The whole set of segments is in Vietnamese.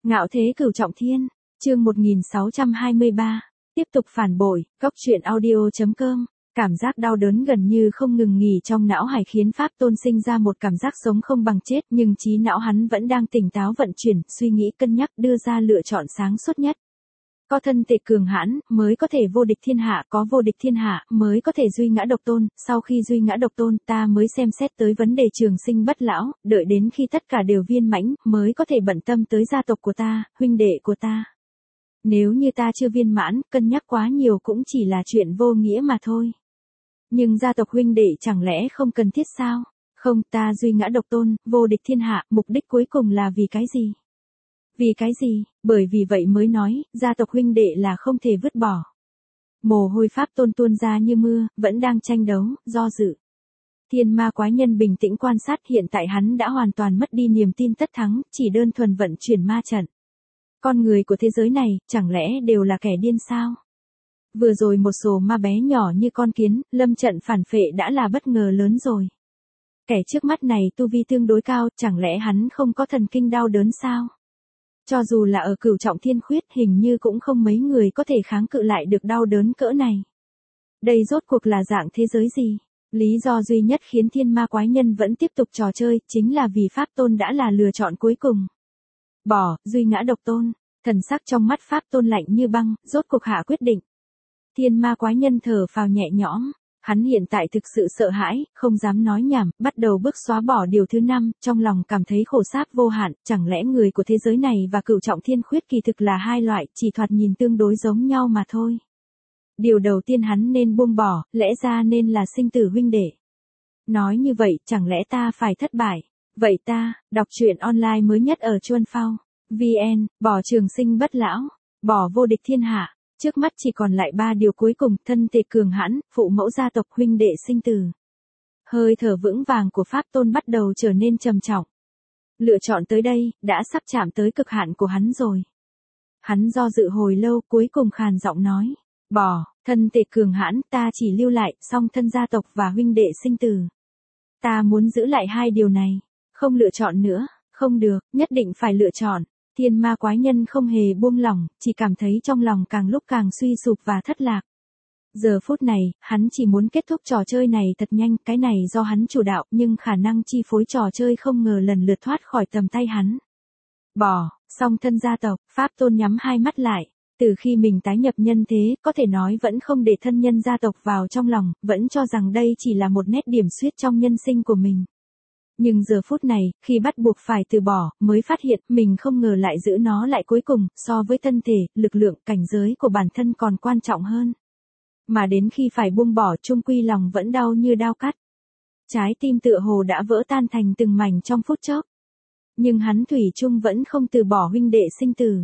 Ngạo thế cửu trọng thiên, chương 1623, tiếp tục phản bội, góc truyện audio.com, cảm giác đau đớn gần như không ngừng nghỉ trong não hải khiến Pháp Tôn sinh ra một cảm giác sống không bằng chết, nhưng trí não hắn vẫn đang tỉnh táo vận chuyển, suy nghĩ cân nhắc đưa ra lựa chọn sáng suốt nhất. Có thân thể cường hãn, mới có thể vô địch thiên hạ, có vô địch thiên hạ, mới có thể duy ngã độc tôn, sau khi duy ngã độc tôn, ta mới xem xét tới vấn đề trường sinh bất lão, đợi đến khi tất cả đều viên mãnh, mới có thể bận tâm tới gia tộc của ta, huynh đệ của ta. Nếu như ta chưa viên mãn, cân nhắc quá nhiều cũng chỉ là chuyện vô nghĩa mà thôi. Nhưng gia tộc huynh đệ chẳng lẽ không cần thiết sao? Không, ta duy ngã độc tôn, vô địch thiên hạ, mục đích cuối cùng là vì cái gì? Vì cái gì? Bởi vì vậy mới nói, gia tộc huynh đệ là không thể vứt bỏ. Mồ hôi Pháp Tôn tuôn ra như mưa, vẫn đang tranh đấu, do dự. Thiên ma quái nhân bình tĩnh quan sát, hiện tại hắn đã hoàn toàn mất đi niềm tin tất thắng, chỉ đơn thuần vận chuyển ma trận. Con người của thế giới này, chẳng lẽ đều là kẻ điên sao? Vừa rồi một số ma bé nhỏ như con kiến, lâm trận phản phệ đã là bất ngờ lớn rồi. Kẻ trước mắt này tu vi tương đối cao, chẳng lẽ hắn không có thần kinh đau đớn sao? Cho dù là ở cửu trọng thiên khuyết, hình như cũng không mấy người có thể kháng cự lại được đau đớn cỡ này. Đây rốt cuộc là dạng thế giới gì? Lý do duy nhất khiến thiên ma quái nhân vẫn tiếp tục trò chơi, chính là vì Pháp Tôn đã là lựa chọn cuối cùng. Bỏ, duy ngã độc tôn, thần sắc trong mắt Pháp Tôn lạnh như băng, rốt cuộc hạ quyết định. Thiên ma quái nhân thở phào nhẹ nhõm. Hắn hiện tại thực sự sợ hãi, không dám nói nhảm, bắt đầu bước xóa bỏ điều thứ 5, trong lòng cảm thấy khổ sáp vô hạn, chẳng lẽ người của thế giới này và cửu trọng thiên khuyết kỳ thực là hai loại, chỉ thoạt nhìn tương đối giống nhau mà thôi. Điều đầu tiên hắn nên buông bỏ, lẽ ra nên là sinh tử huynh đệ. Nói như vậy, chẳng lẽ ta phải thất bại? Vậy ta, đọc truyện online mới nhất ở Chuân Phao, VN, bỏ trường sinh bất lão, bỏ vô địch thiên hạ. Trước mắt chỉ còn lại 3 điều cuối cùng, thân thể cường hãn, phụ mẫu gia tộc, huynh đệ sinh tử. Hơi thở vững vàng của Pháp Tôn bắt đầu trở nên trầm trọng. Lựa chọn tới đây, đã sắp chạm tới cực hạn của hắn rồi. Hắn do dự hồi lâu, cuối cùng khàn giọng nói, bỏ, thân thể cường hãn, ta chỉ lưu lại, song thân gia tộc và huynh đệ sinh tử. Ta muốn giữ lại 2 điều này, không lựa chọn nữa, không được, nhất định phải lựa chọn. Thiên ma quái nhân không hề buông lỏng, chỉ cảm thấy trong lòng càng lúc càng suy sụp và thất lạc. Giờ phút này, hắn chỉ muốn kết thúc trò chơi này thật nhanh, cái này do hắn chủ đạo, nhưng khả năng chi phối trò chơi không ngờ lần lượt thoát khỏi tầm tay hắn. Bỏ, song thân gia tộc, Pháp Tôn nhắm hai mắt lại. Từ khi mình tái nhập nhân thế, có thể nói vẫn không để thân nhân gia tộc vào trong lòng, vẫn cho rằng đây chỉ là một nét điểm xuyết trong nhân sinh của mình. Nhưng giờ phút này, khi bắt buộc phải từ bỏ, mới phát hiện mình không ngờ lại giữ nó lại cuối cùng, so với thân thể, lực lượng, cảnh giới của bản thân còn quan trọng hơn. Mà đến khi phải buông bỏ, chung quy lòng vẫn đau như đao cắt. Trái tim tựa hồ đã vỡ tan thành từng mảnh trong phút chốc. Nhưng hắn thủy chung vẫn không từ bỏ huynh đệ sinh tử.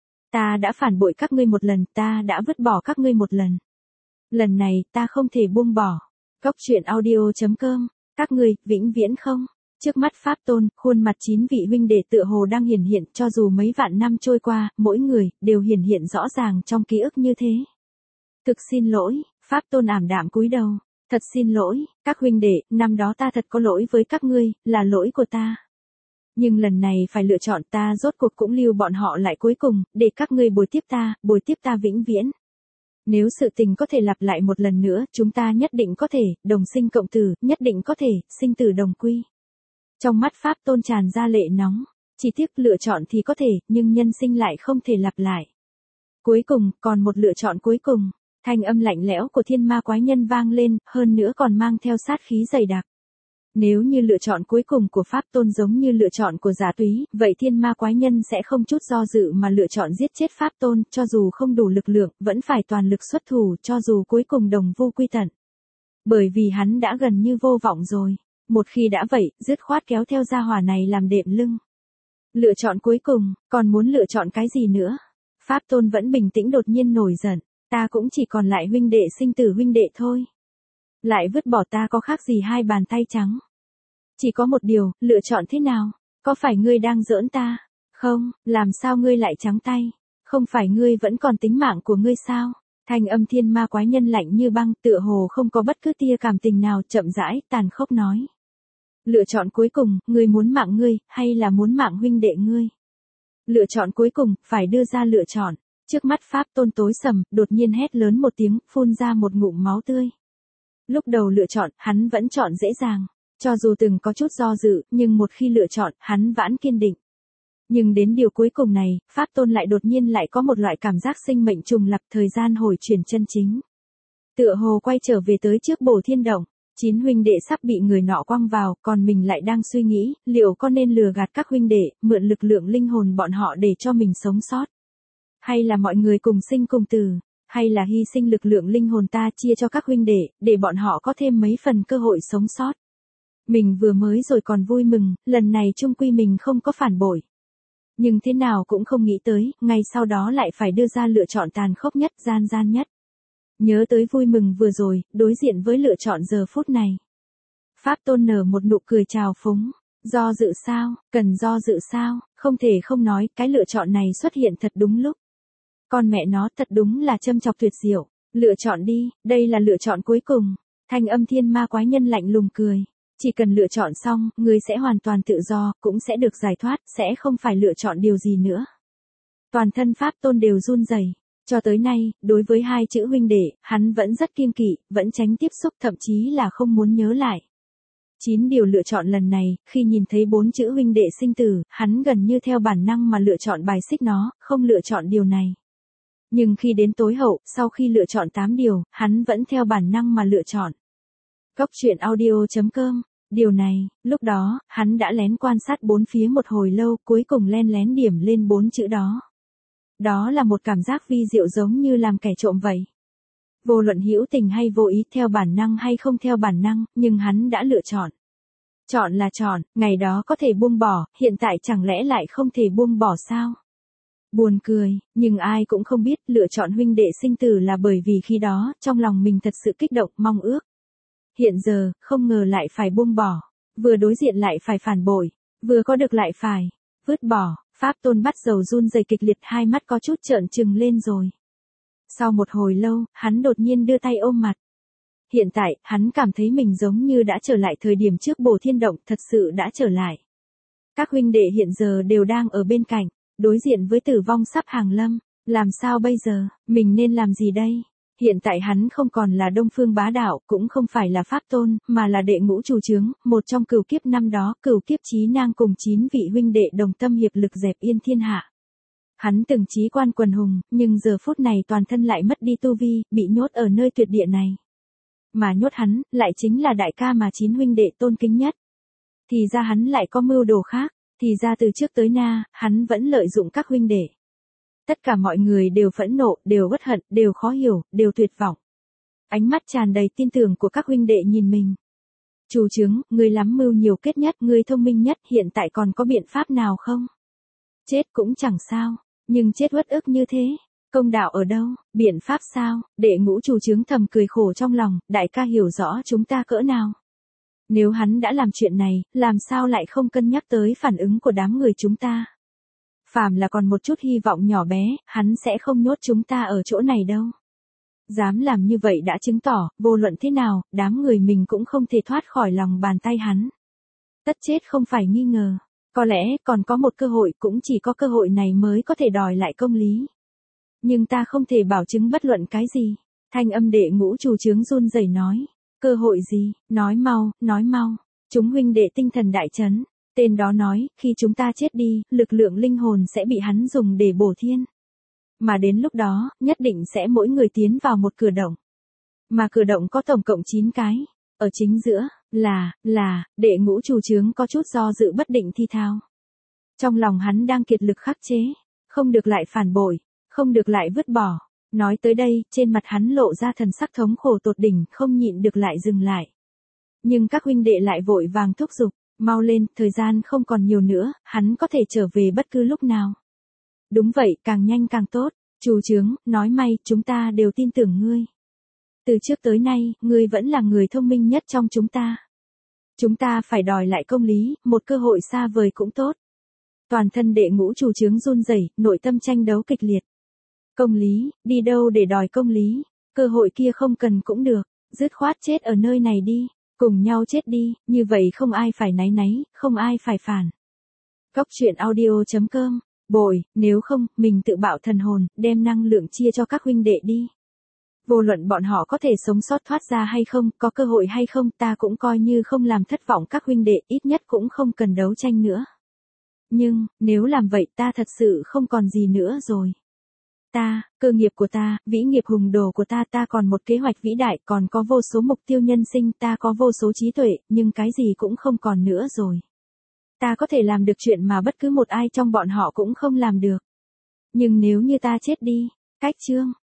Ta đã phản bội các ngươi một lần, ta đã vứt bỏ các ngươi một lần. Lần này, ta không thể buông bỏ. Góc truyện audio.com, các ngươi, vĩnh viễn không. Trước mắt Pháp Tôn, khuôn mặt 9 vị huynh đệ tựa hồ đang hiển hiện, cho dù mấy vạn năm trôi qua, mỗi người, đều hiển hiện rõ ràng trong ký ức như thế. Thực xin lỗi, Pháp Tôn ảm đạm cúi đầu. Thật xin lỗi, các huynh đệ, năm đó ta thật có lỗi với các ngươi, là lỗi của ta. Nhưng lần này phải lựa chọn, ta rốt cuộc cũng lưu bọn họ lại cuối cùng, để các ngươi bồi tiếp ta vĩnh viễn. Nếu sự tình có thể lặp lại một lần nữa, chúng ta nhất định có thể, đồng sinh cộng tử, nhất định có thể, sinh tử đồng quy. Trong mắt Pháp Tôn tràn ra lệ nóng, chỉ tiếc lựa chọn thì có thể, nhưng nhân sinh lại không thể lặp lại. Cuối cùng, còn một lựa chọn cuối cùng, thanh âm lạnh lẽo của thiên ma quái nhân vang lên, hơn nữa còn mang theo sát khí dày đặc. Nếu như lựa chọn cuối cùng của Pháp Tôn giống như lựa chọn của giả túy, vậy thiên ma quái nhân sẽ không chút do dự mà lựa chọn giết chết Pháp Tôn, cho dù không đủ lực lượng, vẫn phải toàn lực xuất thủ, cho dù cuối cùng đồng vu quy tận. Bởi vì hắn đã gần như vô vọng rồi. Một khi đã vậy, dứt khoát kéo theo gia hỏa này làm đệm lưng. Lựa chọn cuối cùng, còn muốn lựa chọn cái gì nữa? Pháp Tôn vẫn bình tĩnh đột nhiên nổi giận. Ta cũng chỉ còn lại huynh đệ sinh tử huynh đệ thôi. Lại vứt bỏ ta có khác gì 2 bàn tay trắng. Chỉ có một điều, lựa chọn thế nào? Có phải ngươi đang giỡn ta? Không, làm sao ngươi lại trắng tay? Không phải ngươi vẫn còn tính mạng của ngươi sao? Thanh âm thiên ma quái nhân lạnh như băng, tựa hồ không có bất cứ tia cảm tình nào, chậm rãi, tàn khốc nói. Lựa chọn cuối cùng, ngươi muốn mạng ngươi, hay là muốn mạng huynh đệ ngươi? Lựa chọn cuối cùng, phải đưa ra lựa chọn. Trước mắt Pháp Tôn tối sầm, đột nhiên hét lớn một tiếng, phun ra một ngụm máu tươi. Lúc đầu lựa chọn, hắn vẫn chọn dễ dàng. Cho dù từng có chút do dự, nhưng một khi lựa chọn, hắn vẫn kiên định. Nhưng đến điều cuối cùng này, Pháp Tôn lại đột nhiên lại có một loại cảm giác sinh mệnh trùng lập, thời gian hồi chuyển chân chính. Tựa hồ quay trở về tới trước Bổ Thiên Động, 9 huynh đệ sắp bị người nọ quăng vào, còn mình lại đang suy nghĩ, liệu có nên lừa gạt các huynh đệ, mượn lực lượng linh hồn bọn họ để cho mình sống sót? Hay là mọi người cùng sinh cùng tử? Hay là hy sinh lực lượng linh hồn ta chia cho các huynh đệ, để bọn họ có thêm mấy phần cơ hội sống sót? Mình vừa mới rồi còn vui mừng, lần này chung quy mình không có phản bội. Nhưng thế nào cũng không nghĩ tới, ngay sau đó lại phải đưa ra lựa chọn tàn khốc nhất, gian nhất. Nhớ tới vui mừng vừa rồi, đối diện với lựa chọn giờ phút này. Pháp Tôn nở một nụ cười trào phúng. Do dự sao, cần do dự sao, không thể không nói, cái lựa chọn này xuất hiện thật đúng lúc. Con mẹ nó thật đúng là châm chọc tuyệt diệu. Lựa chọn đi, đây là lựa chọn cuối cùng. Thanh âm thiên ma quái nhân lạnh lùng cười. Chỉ cần lựa chọn xong, ngươi sẽ hoàn toàn tự do, cũng sẽ được giải thoát, sẽ không phải lựa chọn điều gì nữa. Toàn thân Pháp Tôn đều run rẩy. Cho tới nay, đối với hai chữ huynh đệ, hắn vẫn rất kiêng kỵ, vẫn tránh tiếp xúc, thậm chí là không muốn nhớ lại. 9 điều lựa chọn lần này, khi nhìn thấy 4 chữ huynh đệ sinh tử, hắn gần như theo bản năng mà lựa chọn bài xích nó, không lựa chọn điều này. Nhưng khi đến tối hậu, sau khi lựa chọn 8 điều, hắn vẫn theo bản năng mà lựa chọn. Góc truyện audio.com. Điều này, lúc đó, hắn đã lén quan sát bốn phía một hồi lâu, cuối cùng len lén điểm lên 4 chữ đó. Đó là một cảm giác vi diệu giống như làm kẻ trộm vậy. Vô luận hữu tình hay vô ý, theo bản năng hay không theo bản năng, nhưng hắn đã lựa chọn. Chọn là chọn, ngày đó có thể buông bỏ, hiện tại chẳng lẽ lại không thể buông bỏ sao? Buồn cười, nhưng ai cũng không biết lựa chọn huynh đệ sinh tử là bởi vì khi đó, trong lòng mình thật sự kích động, mong ước. Hiện giờ, không ngờ lại phải buông bỏ, vừa đối diện lại phải phản bội, vừa có được lại phải vứt bỏ. Pháp Tôn bắt đầu run rẩy kịch liệt, hai mắt có chút trợn trừng lên rồi. Sau một hồi lâu, hắn đột nhiên đưa tay ôm mặt. Hiện tại, hắn cảm thấy mình giống như đã trở lại thời điểm trước Bổ Thiên Động, thật sự đã trở lại. Các huynh đệ hiện giờ đều đang ở bên cạnh, đối diện với tử vong sắp hàng lâm. Làm sao bây giờ, mình nên làm gì đây? Hiện tại hắn không còn là Đông Phương Bá Đạo, cũng không phải là Pháp Tôn, mà là đệ ngũ chủ chướng, một trong cửu kiếp năm đó, cửu kiếp chí nang cùng 9 vị huynh đệ đồng tâm hiệp lực dẹp yên thiên hạ. Hắn từng chí quan quần hùng, nhưng giờ phút này toàn thân lại mất đi tu vi, bị nhốt ở nơi tuyệt địa này. Mà nhốt hắn, lại chính là đại ca mà 9 huynh đệ tôn kính nhất. Thì ra hắn lại có mưu đồ khác, thì ra từ trước tới nay, hắn vẫn lợi dụng các huynh đệ. Tất cả mọi người đều phẫn nộ, đều uất hận, đều khó hiểu, đều tuyệt vọng. Ánh mắt tràn đầy tin tưởng của các huynh đệ nhìn mình. Chủ chướng, ngươi lắm mưu nhiều kết nhất, ngươi thông minh nhất, hiện tại còn có biện pháp nào không? Chết cũng chẳng sao, nhưng chết uất ức như thế, công đạo ở đâu, biện pháp sao? Đệ ngũ chủ chướng thầm cười khổ trong lòng, đại ca hiểu rõ chúng ta cỡ nào. Nếu hắn đã làm chuyện này, làm sao lại không cân nhắc tới phản ứng của đám người chúng ta? Phàm là còn một chút hy vọng nhỏ bé, hắn sẽ không nhốt chúng ta ở chỗ này đâu. Dám làm như vậy đã chứng tỏ, vô luận thế nào, đám người mình cũng không thể thoát khỏi lòng bàn tay hắn. Tất chết không phải nghi ngờ. Có lẽ, còn có một cơ hội, cũng chỉ có cơ hội này mới có thể đòi lại công lý. Nhưng ta không thể bảo chứng bất luận cái gì. Thanh âm đệ ngũ chủ chướng run rẩy nói. Cơ hội gì, nói mau, nói mau. Chúng huynh đệ tinh thần đại chấn. Tên đó nói, khi chúng ta chết đi, lực lượng linh hồn sẽ bị hắn dùng để bổ thiên. Mà đến lúc đó, nhất định sẽ mỗi người tiến vào một cửa động. Mà cửa động có tổng cộng 9 cái. Ở chính giữa, là, đệ ngũ chủ chướng có chút do dự bất định thi thao. Trong lòng hắn đang kiệt lực khắc chế. Không được lại phản bội, không được lại vứt bỏ. Nói tới đây, trên mặt hắn lộ ra thần sắc thống khổ tột đỉnh, không nhịn được lại dừng lại. Nhưng các huynh đệ lại vội vàng thúc giục. Mau lên, thời gian không còn nhiều nữa, hắn có thể trở về bất cứ lúc nào. Đúng vậy, càng nhanh càng tốt. Chủ chướng, nói may, chúng ta đều tin tưởng ngươi. Từ trước tới nay, ngươi vẫn là người thông minh nhất trong chúng ta. Chúng ta phải đòi lại công lý, một cơ hội xa vời cũng tốt. Toàn thân đệ ngũ chủ chướng run rẩy, nội tâm tranh đấu kịch liệt. Công lý, đi đâu để đòi công lý? Cơ hội kia không cần cũng được, dứt khoát chết ở nơi này đi. Cùng nhau chết đi, như vậy không ai phải náy náy, không ai phải phản. Góc truyện audio.com bội, nếu không, mình tự bạo thần hồn, đem năng lượng chia cho các huynh đệ đi. Vô luận bọn họ có thể sống sót thoát ra hay không, có cơ hội hay không, ta cũng coi như không làm thất vọng các huynh đệ, ít nhất cũng không cần đấu tranh nữa. Nhưng, nếu làm vậy ta thật sự không còn gì nữa rồi. Ta, cơ nghiệp của ta, vĩ nghiệp hùng đồ của ta còn một kế hoạch vĩ đại, còn có vô số mục tiêu nhân sinh, ta có vô số trí tuệ, nhưng cái gì cũng không còn nữa rồi. Ta có thể làm được chuyện mà bất cứ một ai trong bọn họ cũng không làm được. Nhưng nếu như ta chết đi, cách chương